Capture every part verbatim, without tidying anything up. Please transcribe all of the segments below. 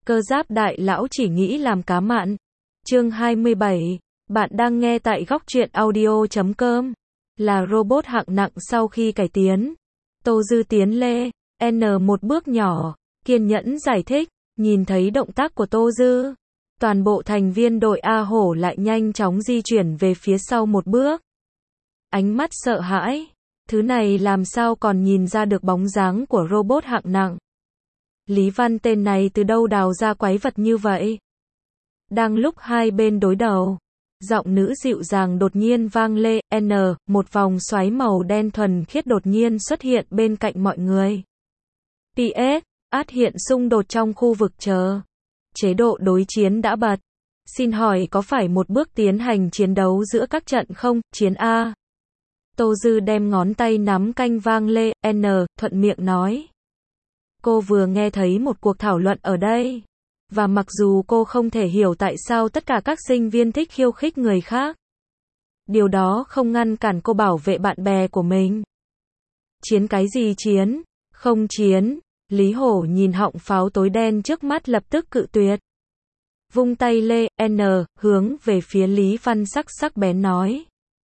Cơ giáp đại lão chỉ nghĩ làm cá mặn. Chương hai mươi bảy. Bạn đang nghe tại góc truyện audio chấm com. Là robot hạng nặng sau khi cải tiến. Tô Dư tiến lê, N một bước nhỏ, kiên nhẫn giải thích, nhìn thấy động tác của Tô Dư. Toàn bộ thành viên đội A Hổ lại nhanh chóng di chuyển về phía sau một bước. Ánh mắt sợ hãi, thứ này làm sao còn nhìn ra được bóng dáng của robot hạng nặng. Lý Văn tên này từ đâu đào ra quái vật như vậy? Đang lúc hai bên đối đầu, giọng nữ dịu dàng đột nhiên vang lên, N, một vòng xoáy màu đen thuần khiết đột nhiên xuất hiện bên cạnh mọi người. pê ét, át hiện xung đột trong khu vực chờ. Chế độ đối chiến đã bật. Xin hỏi có phải một bước tiến hành chiến đấu giữa các trận không? Chiến A. Tô Dư đem ngón tay nắm canh vang lê, N, thuận miệng nói. Cô vừa nghe thấy một cuộc thảo luận ở đây. Và mặc dù cô không thể hiểu tại sao tất cả các sinh viên thích khiêu khích người khác, điều đó không ngăn cản cô bảo vệ bạn bè của mình. Chiến cái gì chiến? Không chiến. Lý Hổ nhìn họng pháo tối đen trước mắt lập tức cự tuyệt. Vung tay lê, N, hướng về phía Lý Văn sắc sắc bén nói.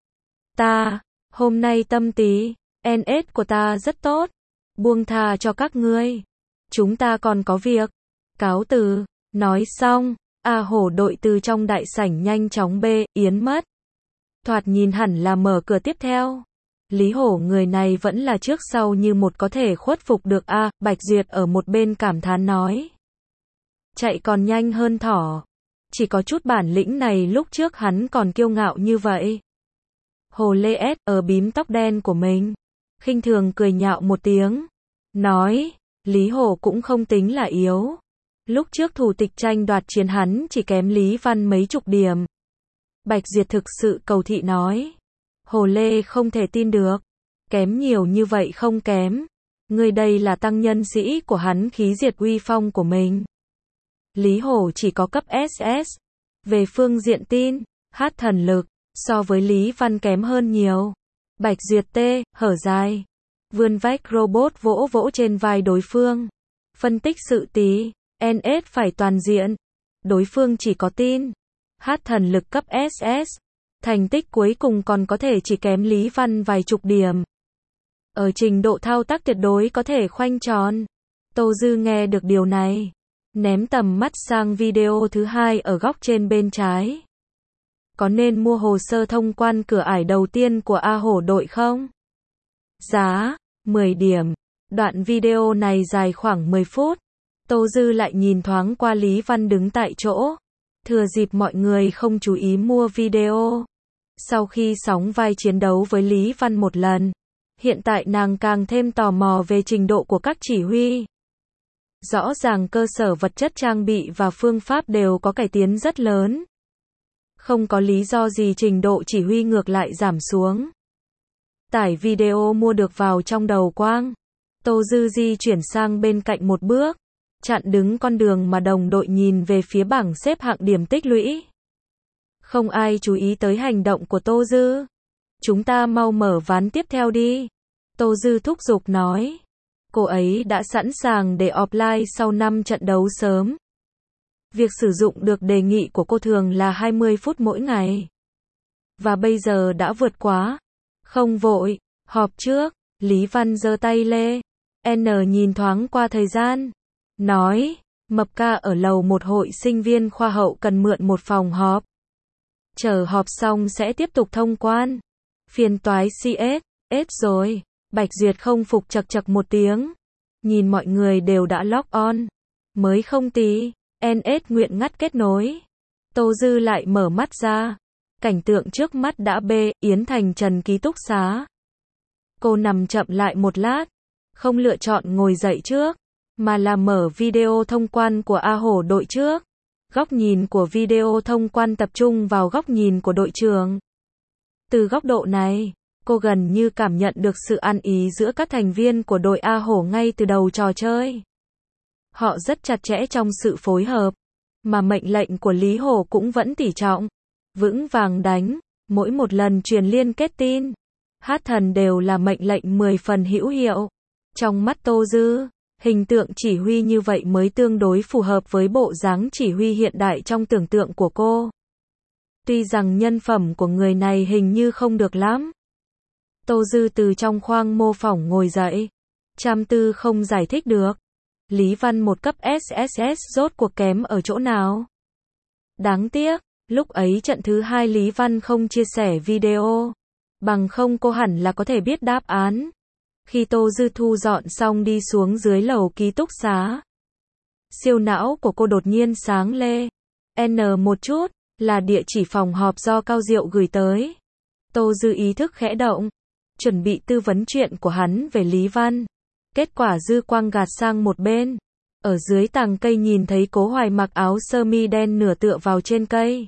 Ta, hôm nay tâm tí, en ét của ta rất tốt. Buông tha cho các ngươi. Chúng ta còn có việc. Cáo từ. Nói xong, A Hổ đội từ trong đại sảnh nhanh chóng bê, yến mất. Thoạt nhìn hẳn là mở cửa tiếp theo. Lý Hổ người này vẫn là trước sau như một có thể khuất phục được A, Bạch Duyệt ở một bên cảm thán nói. Chạy còn nhanh hơn thỏ. Chỉ có chút bản lĩnh này lúc trước hắn còn kiêu ngạo như vậy. Hồ Lê S ở bím tóc đen của mình. Khinh thường cười nhạo một tiếng. Nói, Lý Hổ cũng không tính là yếu. Lúc trước thủ tịch tranh đoạt chiến hắn chỉ kém Lý Văn mấy chục điểm. Bạch Duyệt thực sự cầu thị nói. Hồ Lê không thể tin được. Kém nhiều như vậy không kém. Người đây là tăng nhân sĩ của hắn khí diệt uy phong của mình. Lý Hổ chỉ có cấp ét ét. Về phương diện tin, hát thần lực, so với Lý Văn kém hơn nhiều. Bạch Duyệt tê, hở dài. Vươn vách robot vỗ vỗ trên vai đối phương. Phân tích sự tí. en ét phải toàn diện. Đối phương chỉ có tin. Hát thần lực cấp ét ét. Thành tích cuối cùng còn có thể chỉ kém Lý Văn vài chục điểm. Ở trình độ thao tác tuyệt đối có thể khoanh tròn. Tô Dư nghe được điều này. Ném tầm mắt sang video thứ hai ở góc trên bên trái. Có nên mua hồ sơ thông quan cửa ải đầu tiên của A Hổ đội không? Giá, mười điểm. Đoạn video này dài khoảng mười phút. Tô Dư lại nhìn thoáng qua Lý Văn đứng tại chỗ. Thừa dịp mọi người không chú ý mua video. Sau khi sóng vai chiến đấu với Lý Văn một lần, hiện tại nàng càng thêm tò mò về trình độ của các chỉ huy. Rõ ràng cơ sở vật chất trang bị và phương pháp đều có cải tiến rất lớn. Không có lý do gì trình độ chỉ huy ngược lại giảm xuống. Tải video mua được vào trong đầu quang. Tô Dư di chuyển sang bên cạnh một bước. Chặn đứng con đường mà đồng đội nhìn về phía bảng xếp hạng điểm tích lũy. Không ai chú ý tới hành động của Tô Dư. Chúng ta mau mở ván tiếp theo đi. Tô Dư thúc giục nói. Cô ấy đã sẵn sàng để offline sau năm trận đấu sớm. Việc sử dụng được đề nghị của cô thường là hai mươi phút mỗi ngày. Và bây giờ đã vượt quá. Không vội, họp trước. Lý Văn giơ tay lê. N nhìn thoáng qua thời gian. Nói, Mập ca ở lầu một hội sinh viên khoa hậu cần mượn một phòng họp. Chờ họp xong sẽ tiếp tục thông quan. Phiền toái xê ét, ét rồi. Bạch Duyệt không phục chật chật một tiếng. Nhìn mọi người đều đã log on. Mới không tí, en ét nguyện ngắt kết nối. Tô Dư lại mở mắt ra. Cảnh tượng trước mắt đã bê, Yến Thành Trần ký túc xá. Cô nằm chậm lại một lát. Không lựa chọn ngồi dậy trước. Mà là mở video thông quan của A Hổ đội trước. Góc nhìn của video thông quan tập trung vào góc nhìn của đội trưởng. Từ góc độ này, cô gần như cảm nhận được sự ăn ý giữa các thành viên của đội A Hổ ngay từ đầu trò chơi. Họ rất chặt chẽ trong sự phối hợp, mà mệnh lệnh của Lý Hổ cũng vẫn tỉ trọng, vững vàng đánh, mỗi một lần truyền liên kết tin, hát thần đều là mệnh lệnh mười phần hữu hiệu. Trong mắt Tô Dư, Hình tượng chỉ huy như vậy mới tương đối phù hợp với bộ dáng chỉ huy hiện đại trong tưởng tượng của cô. Tuy rằng nhân phẩm của người này hình như không được lắm. Tô Dư từ trong khoang mô phỏng ngồi dậy. Chăm tư không giải thích được. Lý Văn một cấp ét ét ét rốt cuộc kém ở chỗ nào? Đáng tiếc, lúc ấy trận thứ hai Lý Văn không chia sẻ video. Bằng không cô hẳn là có thể biết đáp án. Khi Tô Dư thu dọn xong đi xuống dưới lầu ký túc xá. Siêu não của cô đột nhiên sáng lê. N một chút, là địa chỉ phòng họp do Cao Diệu gửi tới. Tô Dư ý thức khẽ động. Chuẩn bị tư vấn chuyện của hắn về Lý Văn. Kết quả dư quang gạt sang một bên. Ở dưới tàng cây nhìn thấy Cố Hoài mặc áo sơ mi đen nửa tựa vào trên cây.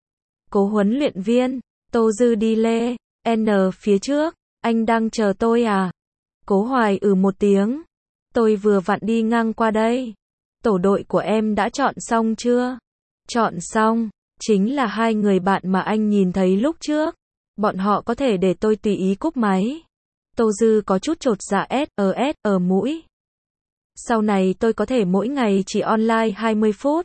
Cố huấn luyện viên, Tô Dư đi lê. N phía trước, anh đang chờ tôi à? Cố Hoài ừ một tiếng. Tôi vừa vặn đi ngang qua đây. Tổ đội của em đã chọn xong chưa? Chọn xong, chính là hai người bạn mà anh nhìn thấy lúc trước. Bọn họ có thể để tôi tùy ý cúp máy. Tô Dư có chút chột dạ ét ở ét ở mũi. Sau này tôi có thể mỗi ngày chỉ online hai mươi phút.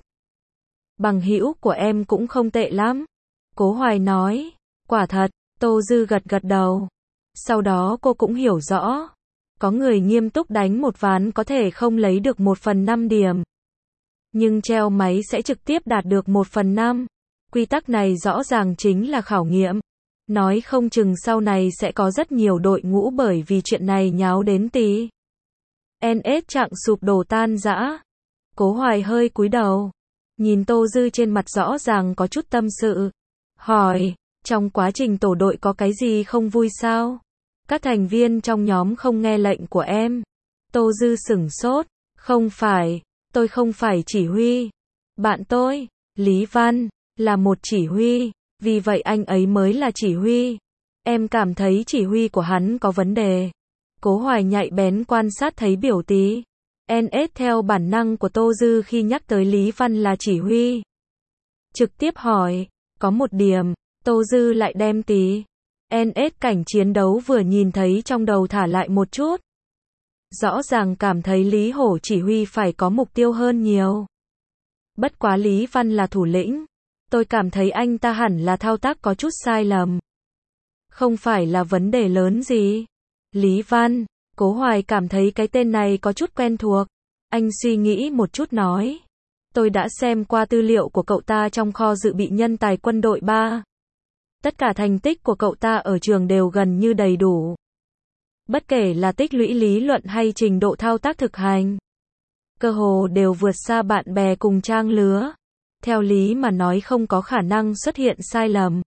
Bằng hữu của em cũng không tệ lắm. Cố Hoài nói. Quả thật, Tô Dư gật gật đầu. Sau đó cô cũng hiểu rõ. Có người nghiêm túc đánh một ván có thể không lấy được một phần năm điểm. Nhưng treo máy sẽ trực tiếp đạt được một phần năm. Quy tắc này rõ ràng chính là khảo nghiệm. Nói không chừng sau này sẽ có rất nhiều đội ngũ bởi vì chuyện này nháo đến tí. en ét trạng sụp đổ tan rã. Cố Hoài hơi cúi đầu. Nhìn Tô Dư trên mặt rõ ràng có chút tâm sự. Hỏi, trong quá trình tổ đội có cái gì không vui sao? Các thành viên trong nhóm không nghe lệnh của em. Tô Dư sửng sốt. Không phải, tôi không phải chỉ huy. Bạn tôi, Lý Văn, là một chỉ huy. Vì vậy anh ấy mới là chỉ huy. Em cảm thấy chỉ huy của hắn có vấn đề. Cố Hoài nhạy bén quan sát thấy biểu tí. en ét theo bản năng của Tô Dư khi nhắc tới Lý Văn là chỉ huy. Trực tiếp hỏi, có một điểm, Tô Dư lại đem tí. en ét cảnh chiến đấu vừa nhìn thấy trong đầu thả lại một chút. Rõ ràng cảm thấy Lý Hổ chỉ huy phải có mục tiêu hơn nhiều. Bất quá Lý Văn là thủ lĩnh. Tôi cảm thấy anh ta hẳn là thao tác có chút sai lầm. Không phải là vấn đề lớn gì. Lý Văn, Cố Hoài cảm thấy cái tên này có chút quen thuộc. Anh suy nghĩ một chút nói. Tôi đã xem qua tư liệu của cậu ta trong kho dự bị nhân tài quân đội ba. Tất cả thành tích của cậu ta ở trường đều gần như đầy đủ. Bất kể là tích lũy lý luận hay trình độ thao tác thực hành. Cơ hồ đều vượt xa bạn bè cùng trang lứa. Theo lý mà nói không có khả năng xuất hiện sai lầm.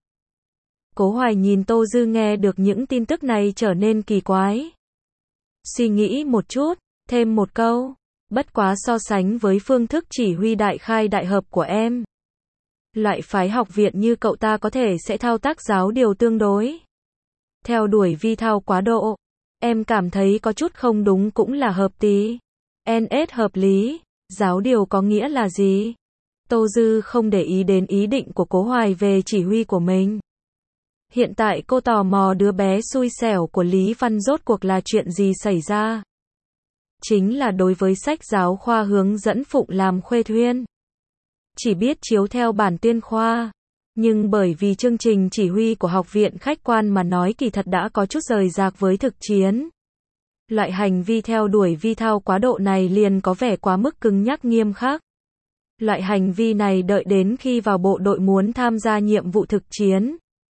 Cố Hoài nhìn Tô Dư nghe được những tin tức này trở nên kỳ quái. Suy nghĩ một chút, thêm một câu. Bất quá so sánh với phương thức chỉ huy đại khai đại hợp của em. Loại phái học viện như cậu ta có thể sẽ thao tác giáo điều tương đối. Theo đuổi vi thao quá độ. Em cảm thấy có chút không đúng cũng là hợp tí. en ét hợp lý. Giáo điều có nghĩa là gì? Tô Dư không để ý đến ý định của Cố Hoài về chỉ huy của mình. Hiện tại cô tò mò đứa bé xui xẻo của Lý Văn rốt cuộc là chuyện gì xảy ra. Chính là đối với sách giáo khoa hướng dẫn Phụng làm khuê thuyên. Chỉ biết chiếu theo bản tuyên khoa. Nhưng bởi vì chương trình chỉ huy của học viện khách quan mà nói kỳ thật đã có chút rời rạc với thực chiến. Loại hành vi theo đuổi vi thao quá độ này liền có vẻ quá mức cứng nhắc nghiêm khắc. Loại hành vi này đợi đến khi vào bộ đội muốn tham gia nhiệm vụ thực chiến.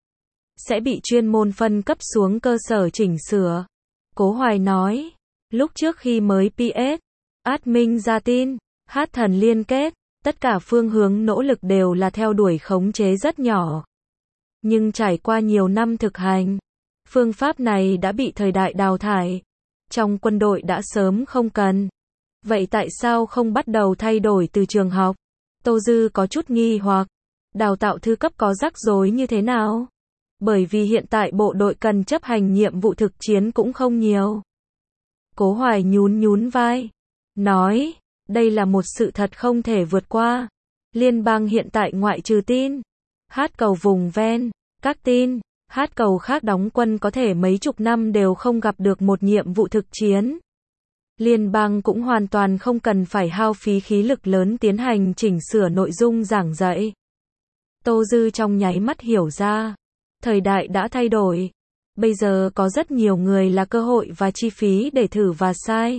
Sẽ bị chuyên môn phân cấp xuống cơ sở chỉnh sửa. Cố Hoài nói. Lúc trước khi mới pê ét, admin ra tin, hát thần liên kết, tất cả phương hướng nỗ lực đều là theo đuổi khống chế rất nhỏ. Nhưng trải qua nhiều năm thực hành, phương pháp này đã bị thời đại đào thải. Trong quân đội đã sớm không cần. Vậy tại sao không bắt đầu thay đổi từ trường học? Tô Dư có chút nghi hoặc. Đào tạo thư cấp có rắc rối như thế nào? Bởi vì hiện tại bộ đội cần chấp hành nhiệm vụ thực chiến cũng không nhiều. Cố Hoài nhún nhún vai. Nói, đây là một sự thật không thể vượt qua. Liên bang hiện tại ngoại trừ tin. Hát cầu vùng ven, các tin. Hát cầu khác đóng quân có thể mấy chục năm đều không gặp được một nhiệm vụ thực chiến. Liên bang cũng hoàn toàn không cần phải hao phí khí lực lớn tiến hành chỉnh sửa nội dung giảng dạy. Tô Dư trong nháy mắt hiểu ra. Thời đại đã thay đổi. Bây giờ có rất nhiều người là cơ hội và chi phí để thử và sai.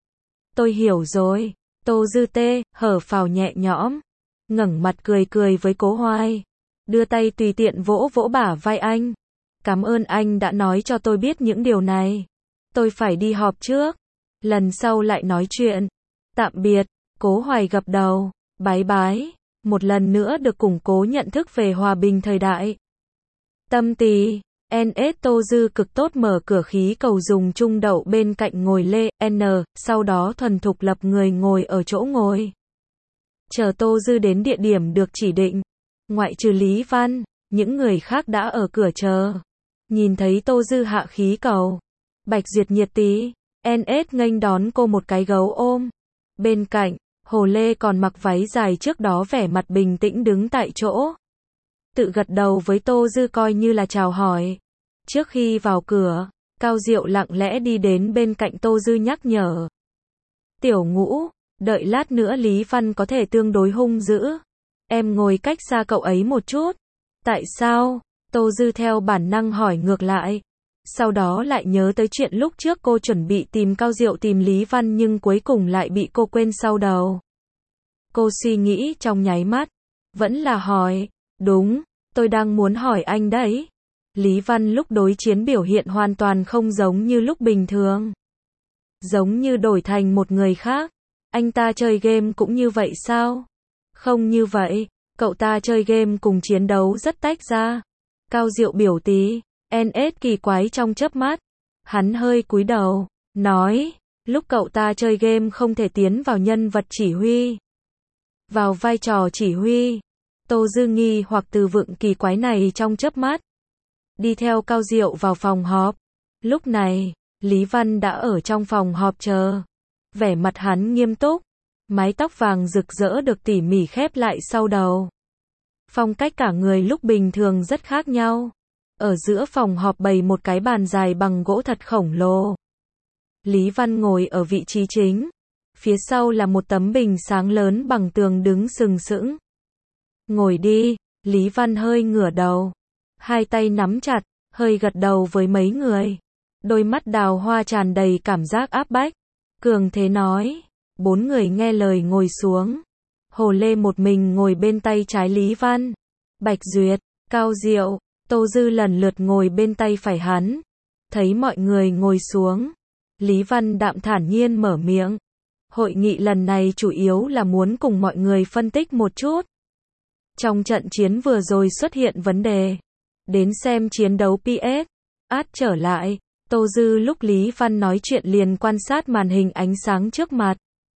Tôi hiểu rồi. Tô Dư tê, hở phào nhẹ nhõm. Ngẩng mặt cười cười với Cố Hoài. Đưa tay tùy tiện vỗ vỗ bả vai anh. Cảm ơn anh đã nói cho tôi biết những điều này. Tôi phải đi họp trước. Lần sau lại nói chuyện. Tạm biệt. Cố Hoài gật đầu. Bái bái. Một lần nữa được củng cố nhận thức về hòa bình thời đại. Tâm Tì. en ét Tô Dư cực tốt mở cửa khí cầu dùng chung đậu bên cạnh ngồi lê, N, sau đó thuần thục lập người ngồi ở chỗ ngồi. Chờ Tô Dư đến địa điểm được chỉ định. Ngoại trừ Lý Văn, những người khác đã ở cửa chờ. Nhìn thấy Tô Dư hạ khí cầu. Bạch Duyệt nhiệt tí, en ét nghênh đón cô một cái gấu ôm. Bên cạnh, Hồ Lê còn mặc váy dài trước đó vẻ mặt bình tĩnh đứng tại chỗ. Tự gật đầu với Tô Dư coi như là chào hỏi. Trước khi vào cửa, Cao Diệu lặng lẽ đi đến bên cạnh Tô Dư nhắc nhở. Tiểu Ngũ, đợi lát nữa Lý Văn có thể tương đối hung dữ. Em ngồi cách xa cậu ấy một chút. Tại sao? Tô Dư theo bản năng hỏi ngược lại. Sau đó lại nhớ tới chuyện lúc trước cô chuẩn bị tìm Cao Diệu tìm Lý Văn nhưng cuối cùng lại bị cô quên sau đầu. Cô suy nghĩ trong nháy mắt. Vẫn là hỏi. Đúng, tôi đang muốn hỏi anh đấy. Lý Văn lúc đối chiến biểu hiện hoàn toàn không giống như lúc bình thường. Giống như đổi thành một người khác. Anh ta chơi game cũng như vậy sao? Không như vậy, cậu ta chơi game cùng chiến đấu rất tách ra. Cao Diệu biểu tí, en ét kỳ quái trong chớp mắt. Hắn hơi cúi đầu, nói, lúc cậu ta chơi game không thể tiến vào nhân vật chỉ huy. Vào vai trò chỉ huy. Tô Dư nghi hoặc từ vựng kỳ quái này trong chớp mắt. Đi theo Cao Diệu vào phòng họp. Lúc này, Lý Văn đã ở trong phòng họp chờ. Vẻ mặt hắn nghiêm túc. Mái tóc vàng rực rỡ được tỉ mỉ khép lại sau đầu. Phong cách cả người lúc bình thường rất khác nhau. Ở giữa phòng họp bày một cái bàn dài bằng gỗ thật khổng lồ. Lý Văn ngồi ở vị trí chính. Phía sau là một tấm bình sáng lớn bằng tường đứng sừng sững. Ngồi đi, Lý Văn hơi ngửa đầu. Hai tay nắm chặt, hơi gật đầu với mấy người. Đôi mắt đào hoa tràn đầy cảm giác áp bách. Cường thế nói. Bốn người nghe lời ngồi xuống. Hồ Lê một mình ngồi bên tay trái Lý Văn. Bạch Duyệt, Cao Diệu, Tô Dư lần lượt ngồi bên tay phải hắn. Thấy mọi người ngồi xuống. Lý Văn đạm thản nhiên mở miệng. Hội nghị lần này chủ yếu là muốn cùng mọi người phân tích một chút. Trong trận chiến vừa rồi xuất hiện vấn đề. Đến xem chiến đấu pê ét. Át trở lại. Tô Dư lúc Lý Văn nói chuyện liền quan sát màn hình ánh sáng trước mặt.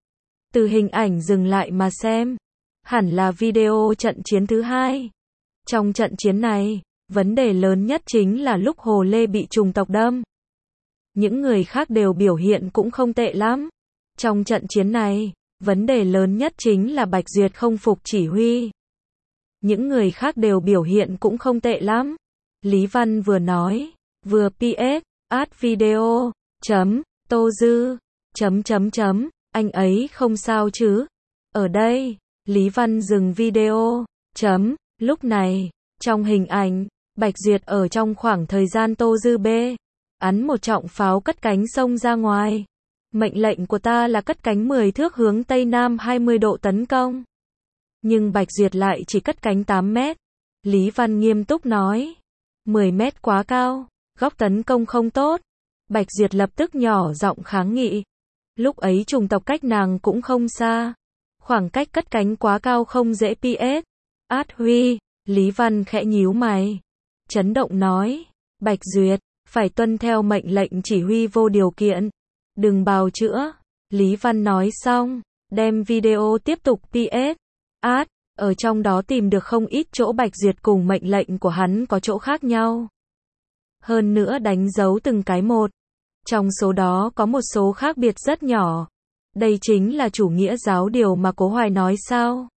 Từ hình ảnh dừng lại mà xem. Hẳn là video trận chiến thứ hai. Trong trận chiến này, vấn đề lớn nhất chính là lúc Hồ Lê bị trùng tộc đâm. Những người khác đều biểu hiện cũng không tệ lắm. Trong trận chiến này, vấn đề lớn nhất chính là Bạch Duyệt không phục chỉ huy. Những người khác đều biểu hiện cũng không tệ lắm. Lý Văn vừa nói, vừa pê ét, add video, chấm, Tô Dư, chấm chấm chấm, anh ấy không sao chứ. Ở đây, Lý Văn dừng video, chấm, lúc này, trong hình ảnh, Bạch Duyệt ở trong khoảng thời gian Tô Dư bê, ắn một trọng pháo cất cánh xông ra ngoài. Mệnh lệnh của ta là cất cánh mười thước hướng Tây Nam hai mươi độ tấn công. Nhưng Bạch Duyệt lại chỉ cất cánh tám mét. Lý Văn nghiêm túc nói. mười mét quá cao, góc tấn công không tốt. Bạch Duyệt lập tức nhỏ giọng kháng nghị. Lúc ấy chủng tộc cách nàng cũng không xa. Khoảng cách cất cánh quá cao không dễ pê ét. Át huy, Lý Văn khẽ nhíu mày. Chấn động nói. Bạch Duyệt, phải tuân theo mệnh lệnh chỉ huy vô điều kiện. Đừng bào chữa. Lý Văn nói xong, đem video tiếp tục pê ét. Át, ở trong đó tìm được không ít chỗ Bạch Duyệt cùng mệnh lệnh của hắn có chỗ khác nhau. Hơn nữa đánh dấu từng cái một. Trong số đó có một số khác biệt rất nhỏ. Đây chính là chủ nghĩa giáo điều mà Cố Hoài nói sao?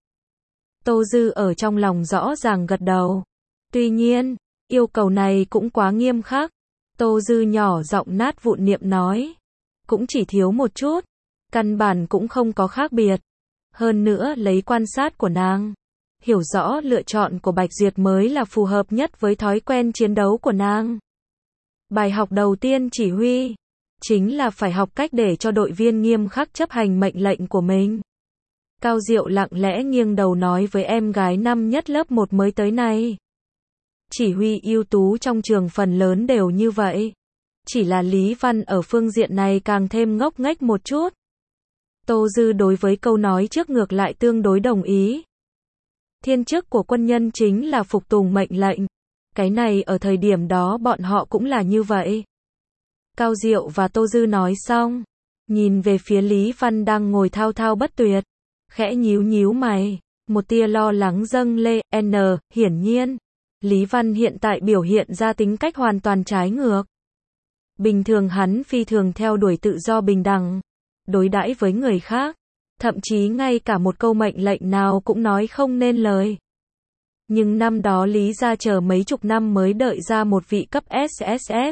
Tô Dư ở trong lòng rõ ràng gật đầu. Tuy nhiên, yêu cầu này cũng quá nghiêm khắc. Tô Dư nhỏ giọng nát vụn niệm nói. Cũng chỉ thiếu một chút. Căn bản cũng không có khác biệt. Hơn nữa lấy quan sát của nàng, hiểu rõ lựa chọn của Bạch Duyệt mới là phù hợp nhất với thói quen chiến đấu của nàng. Bài học đầu tiên chỉ huy, chính là phải học cách để cho đội viên nghiêm khắc chấp hành mệnh lệnh của mình. Cao Diệu lặng lẽ nghiêng đầu nói với em gái năm nhất lớp một mới tới này. Chỉ huy ưu tú trong trường phần lớn đều như vậy. Chỉ là Lý Văn ở phương diện này càng thêm ngốc nghếch một chút. Tô Dư đối với câu nói trước ngược lại tương đối đồng ý. Thiên chức của quân nhân chính là phục tùng mệnh lệnh. Cái này ở thời điểm đó bọn họ cũng là như vậy. Cao Diệu và Tô Dư nói xong, nhìn về phía Lý Văn đang ngồi thao thao bất tuyệt, khẽ nhíu nhíu mày, một tia lo lắng dâng lên. N, hiển nhiên, Lý Văn hiện tại biểu hiện ra tính cách hoàn toàn trái ngược. Bình thường hắn phi thường theo đuổi tự do bình đẳng, đối đãi với người khác, thậm chí ngay cả một câu mệnh lệnh nào cũng nói không nên lời. Nhưng năm đó Lý gia chờ mấy chục năm mới đợi ra một vị cấp S S S.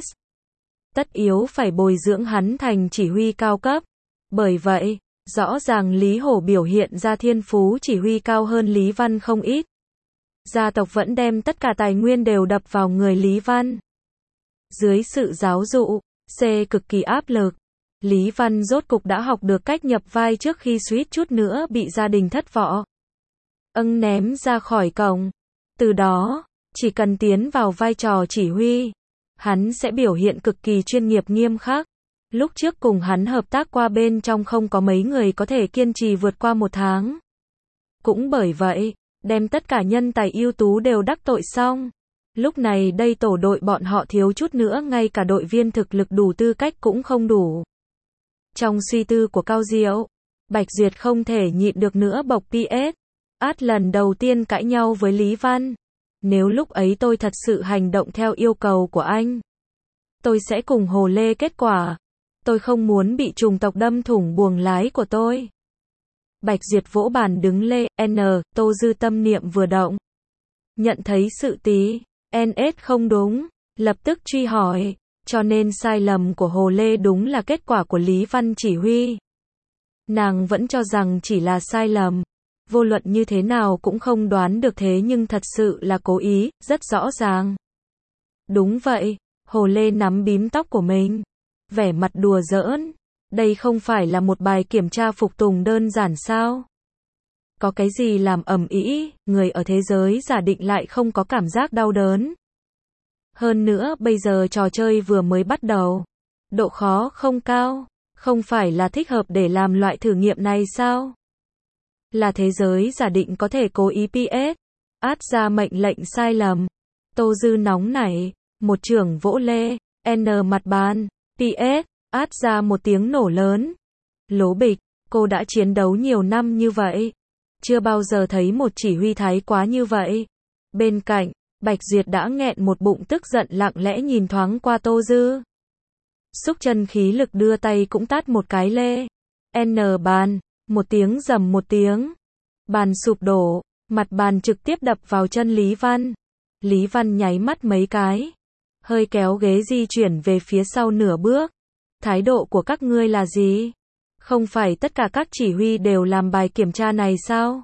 Tất yếu phải bồi dưỡng hắn thành chỉ huy cao cấp. Bởi vậy, rõ ràng Lý Hổ biểu hiện ra thiên phú chỉ huy cao hơn Lý Văn không ít. Gia tộc vẫn đem tất cả tài nguyên đều đập vào người Lý Văn. Dưới sự giáo dụ, C cực kỳ áp lực, Lý Văn rốt cục đã học được cách nhập vai trước khi suýt chút nữa bị gia đình thất vọng. Âng ném ra khỏi cổng. Từ đó, chỉ cần tiến vào vai trò chỉ huy, hắn sẽ biểu hiện cực kỳ chuyên nghiệp nghiêm khắc. Lúc trước cùng hắn hợp tác qua bên trong không có mấy người có thể kiên trì vượt qua một tháng. Cũng bởi vậy, đem tất cả nhân tài ưu tú đều đắc tội xong. Lúc này đây tổ đội bọn họ thiếu chút nữa ngay cả đội viên thực lực đủ tư cách cũng không đủ. Trong suy tư của Cao Diệu, Bạch Duyệt không thể nhịn được nữa bộc pê ét. Át lần đầu tiên cãi nhau với Lý Văn. Nếu lúc ấy tôi thật sự hành động theo yêu cầu của anh, tôi sẽ cùng Hồ Lê kết quả. Tôi không muốn bị chủng tộc đâm thủng buồng lái của tôi. Bạch Duyệt vỗ bàn đứng lên. N, Tô Dư tâm niệm vừa động, nhận thấy sự tí en ét không đúng, lập tức truy hỏi, cho nên sai lầm của Hồ Lê đúng là kết quả của Lý Văn chỉ huy. Nàng vẫn cho rằng chỉ là sai lầm, vô luận như thế nào cũng không đoán được, thế nhưng thật sự là cố ý, rất rõ ràng. Đúng vậy, Hồ Lê nắm bím tóc của mình, vẻ mặt đùa giỡn, đây không phải là một bài kiểm tra phục tùng đơn giản sao? Có cái gì làm ầm ĩ, người ở thế giới giả định lại không có cảm giác đau đớn. Hơn nữa bây giờ trò chơi vừa mới bắt đầu, độ khó không cao, không phải là thích hợp để làm loại thử nghiệm này sao? Là thế giới giả định có thể cố ý pê ét, át ra mệnh lệnh sai lầm. Tô Dư nóng nảy, một chưởng vỗ lê, N mặt bàn, pê ét, át ra một tiếng nổ lớn. Lố bịch, cô đã chiến đấu nhiều năm như vậy, chưa bao giờ thấy một chỉ huy thái quá như vậy. Bên cạnh, Bạch Duyệt đã nghẹn một bụng tức giận lặng lẽ nhìn thoáng qua Tô Dư. Xúc chân khí lực đưa tay cũng tát một cái lê. N bàn, một tiếng rầm một tiếng. Bàn sụp đổ, mặt bàn trực tiếp đập vào chân Lý Văn. Lý Văn nháy mắt mấy cái, hơi kéo ghế di chuyển về phía sau nửa bước. Thái độ của các ngươi là gì? Không phải tất cả các chỉ huy đều làm bài kiểm tra này sao?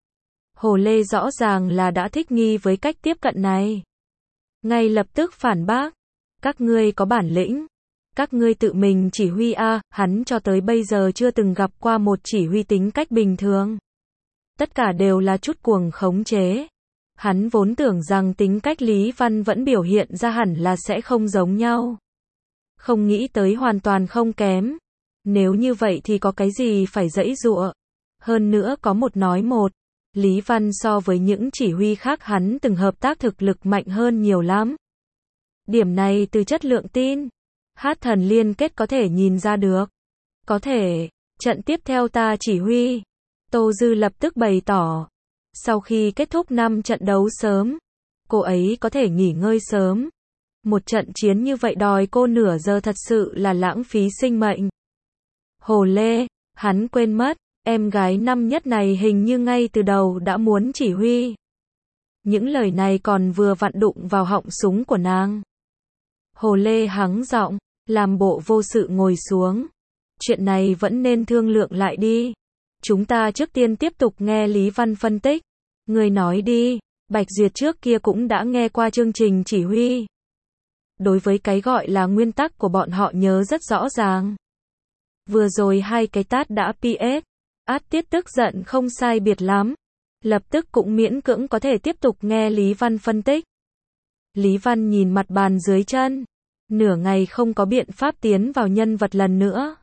Hồ Lê rõ ràng là đã thích nghi với cách tiếp cận này. Ngay lập tức phản bác. Các ngươi có bản lĩnh. Các ngươi tự mình chỉ huy a, hắn cho tới bây giờ chưa từng gặp qua một chỉ huy tính cách bình thường. Tất cả đều là chút cuồng khống chế. Hắn vốn tưởng rằng tính cách Lý Văn vẫn biểu hiện ra hẳn là sẽ không giống nhau. Không nghĩ tới hoàn toàn không kém. Nếu như vậy thì có cái gì phải giãy giụa. Hơn nữa có một nói một, Lý Văn so với những chỉ huy khác hắn từng hợp tác thực lực mạnh hơn nhiều lắm. Điểm này từ chất lượng tin, hát thần liên kết có thể nhìn ra được. Có thể, trận tiếp theo ta chỉ huy. Tô Dư lập tức bày tỏ. Sau khi kết thúc năm trận đấu sớm, cô ấy có thể nghỉ ngơi sớm. Một trận chiến như vậy đòi cô nửa giờ thật sự là lãng phí sinh mệnh. Hồ Lê, hắn quên mất, em gái năm nhất này hình như ngay từ đầu đã muốn chỉ huy. Những lời này còn vừa vặn đụng vào họng súng của nàng. Hồ Lê hắng giọng, làm bộ vô sự ngồi xuống. Chuyện này vẫn nên thương lượng lại đi. Chúng ta trước tiên tiếp tục nghe Lý Văn phân tích. Ngươi nói đi, Bạch Duyệt trước kia cũng đã nghe qua chương trình chỉ huy. Đối với cái gọi là nguyên tắc của bọn họ nhớ rất rõ ràng. Vừa rồi hai cái tát đã pê ét. Át Tiết tức giận không sai biệt lắm. Lập tức cũng miễn cưỡng có thể tiếp tục nghe Lý Văn phân tích. Lý Văn nhìn mặt bàn dưới chân. Nửa ngày không có biện pháp tiến vào nhân vật lần nữa.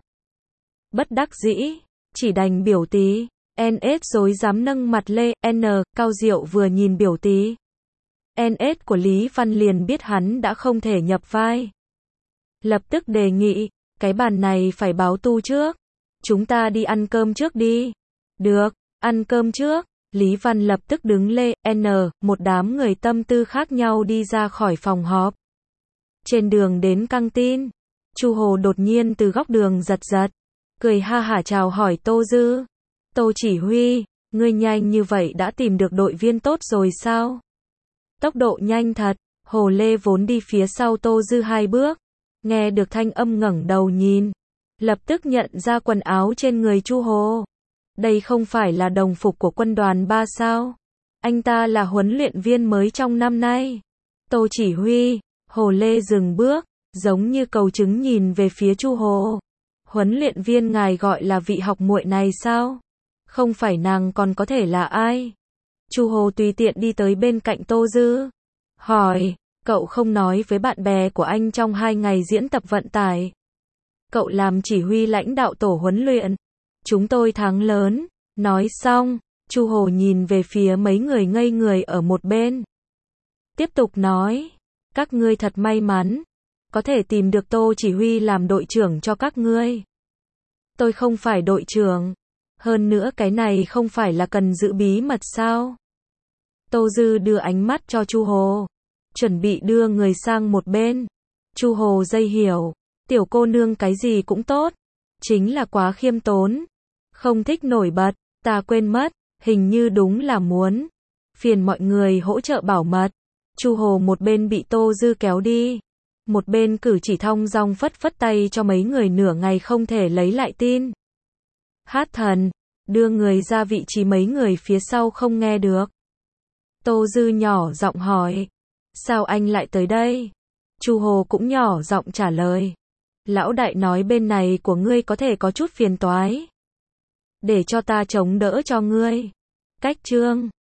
Bất đắc dĩ, chỉ đành biểu tí. en ét rối dám nâng mặt lê, N, Cao Diệu vừa nhìn biểu tí. en ét của Lý Văn liền biết hắn đã không thể nhập vai. Lập tức đề nghị, cái bàn này phải báo tu trước. Chúng ta đi ăn cơm trước đi. Được, ăn cơm trước. Lý Văn lập tức đứng lê, N, một đám người tâm tư khác nhau đi ra khỏi phòng họp. Trên đường đến căng tin, Chu Hồ đột nhiên từ góc đường giật giật, cười ha hả chào hỏi Tô Dư. Tô chỉ huy, ngươi nhanh như vậy đã tìm được đội viên tốt rồi sao? Tốc độ nhanh thật. Hồ Lê vốn đi phía sau Tô Dư hai bước, nghe được thanh âm ngẩng đầu nhìn, lập tức nhận ra quần áo trên người Chu Hồ. Đây không phải là đồng phục của quân đoàn ba sao? Anh ta là huấn luyện viên mới trong năm nay. Tô chỉ huy, Hồ Lê dừng bước, giống như cầu chứng nhìn về phía Chu Hồ. Huấn luyện viên ngài gọi là vị học muội này sao? Không phải nàng còn có thể là ai? Chu Hồ tùy tiện đi tới bên cạnh Tô Dư, hỏi, cậu không nói với bạn bè của anh trong hai ngày diễn tập vận tải. Cậu làm chỉ huy lãnh đạo tổ huấn luyện. Chúng tôi thắng lớn. Nói xong, Chu Hồ nhìn về phía mấy người ngây người ở một bên. Tiếp tục nói, các ngươi thật may mắn, có thể tìm được Tô chỉ huy làm đội trưởng cho các ngươi. Tôi không phải đội trưởng. Hơn nữa cái này không phải là cần giữ bí mật sao? Tô Dư đưa ánh mắt cho Chu Hồ, chuẩn bị đưa người sang một bên. Chu Hồ dây hiểu, tiểu cô nương cái gì cũng tốt, chính là quá khiêm tốn, không thích nổi bật. Ta quên mất, hình như đúng là muốn phiền mọi người hỗ trợ bảo mật. Chu Hồ một bên bị Tô Dư kéo đi, một bên cử chỉ thong dong phất phất tay cho mấy người nửa ngày không thể lấy lại tin. Hát thần, đưa người ra vị trí mấy người phía sau không nghe được. Tô Dư nhỏ giọng hỏi, sao anh lại tới đây? Chu Hồ cũng nhỏ giọng trả lời, lão đại nói bên này của ngươi có thể có chút phiền toái, để cho ta chống đỡ cho ngươi. Cách chương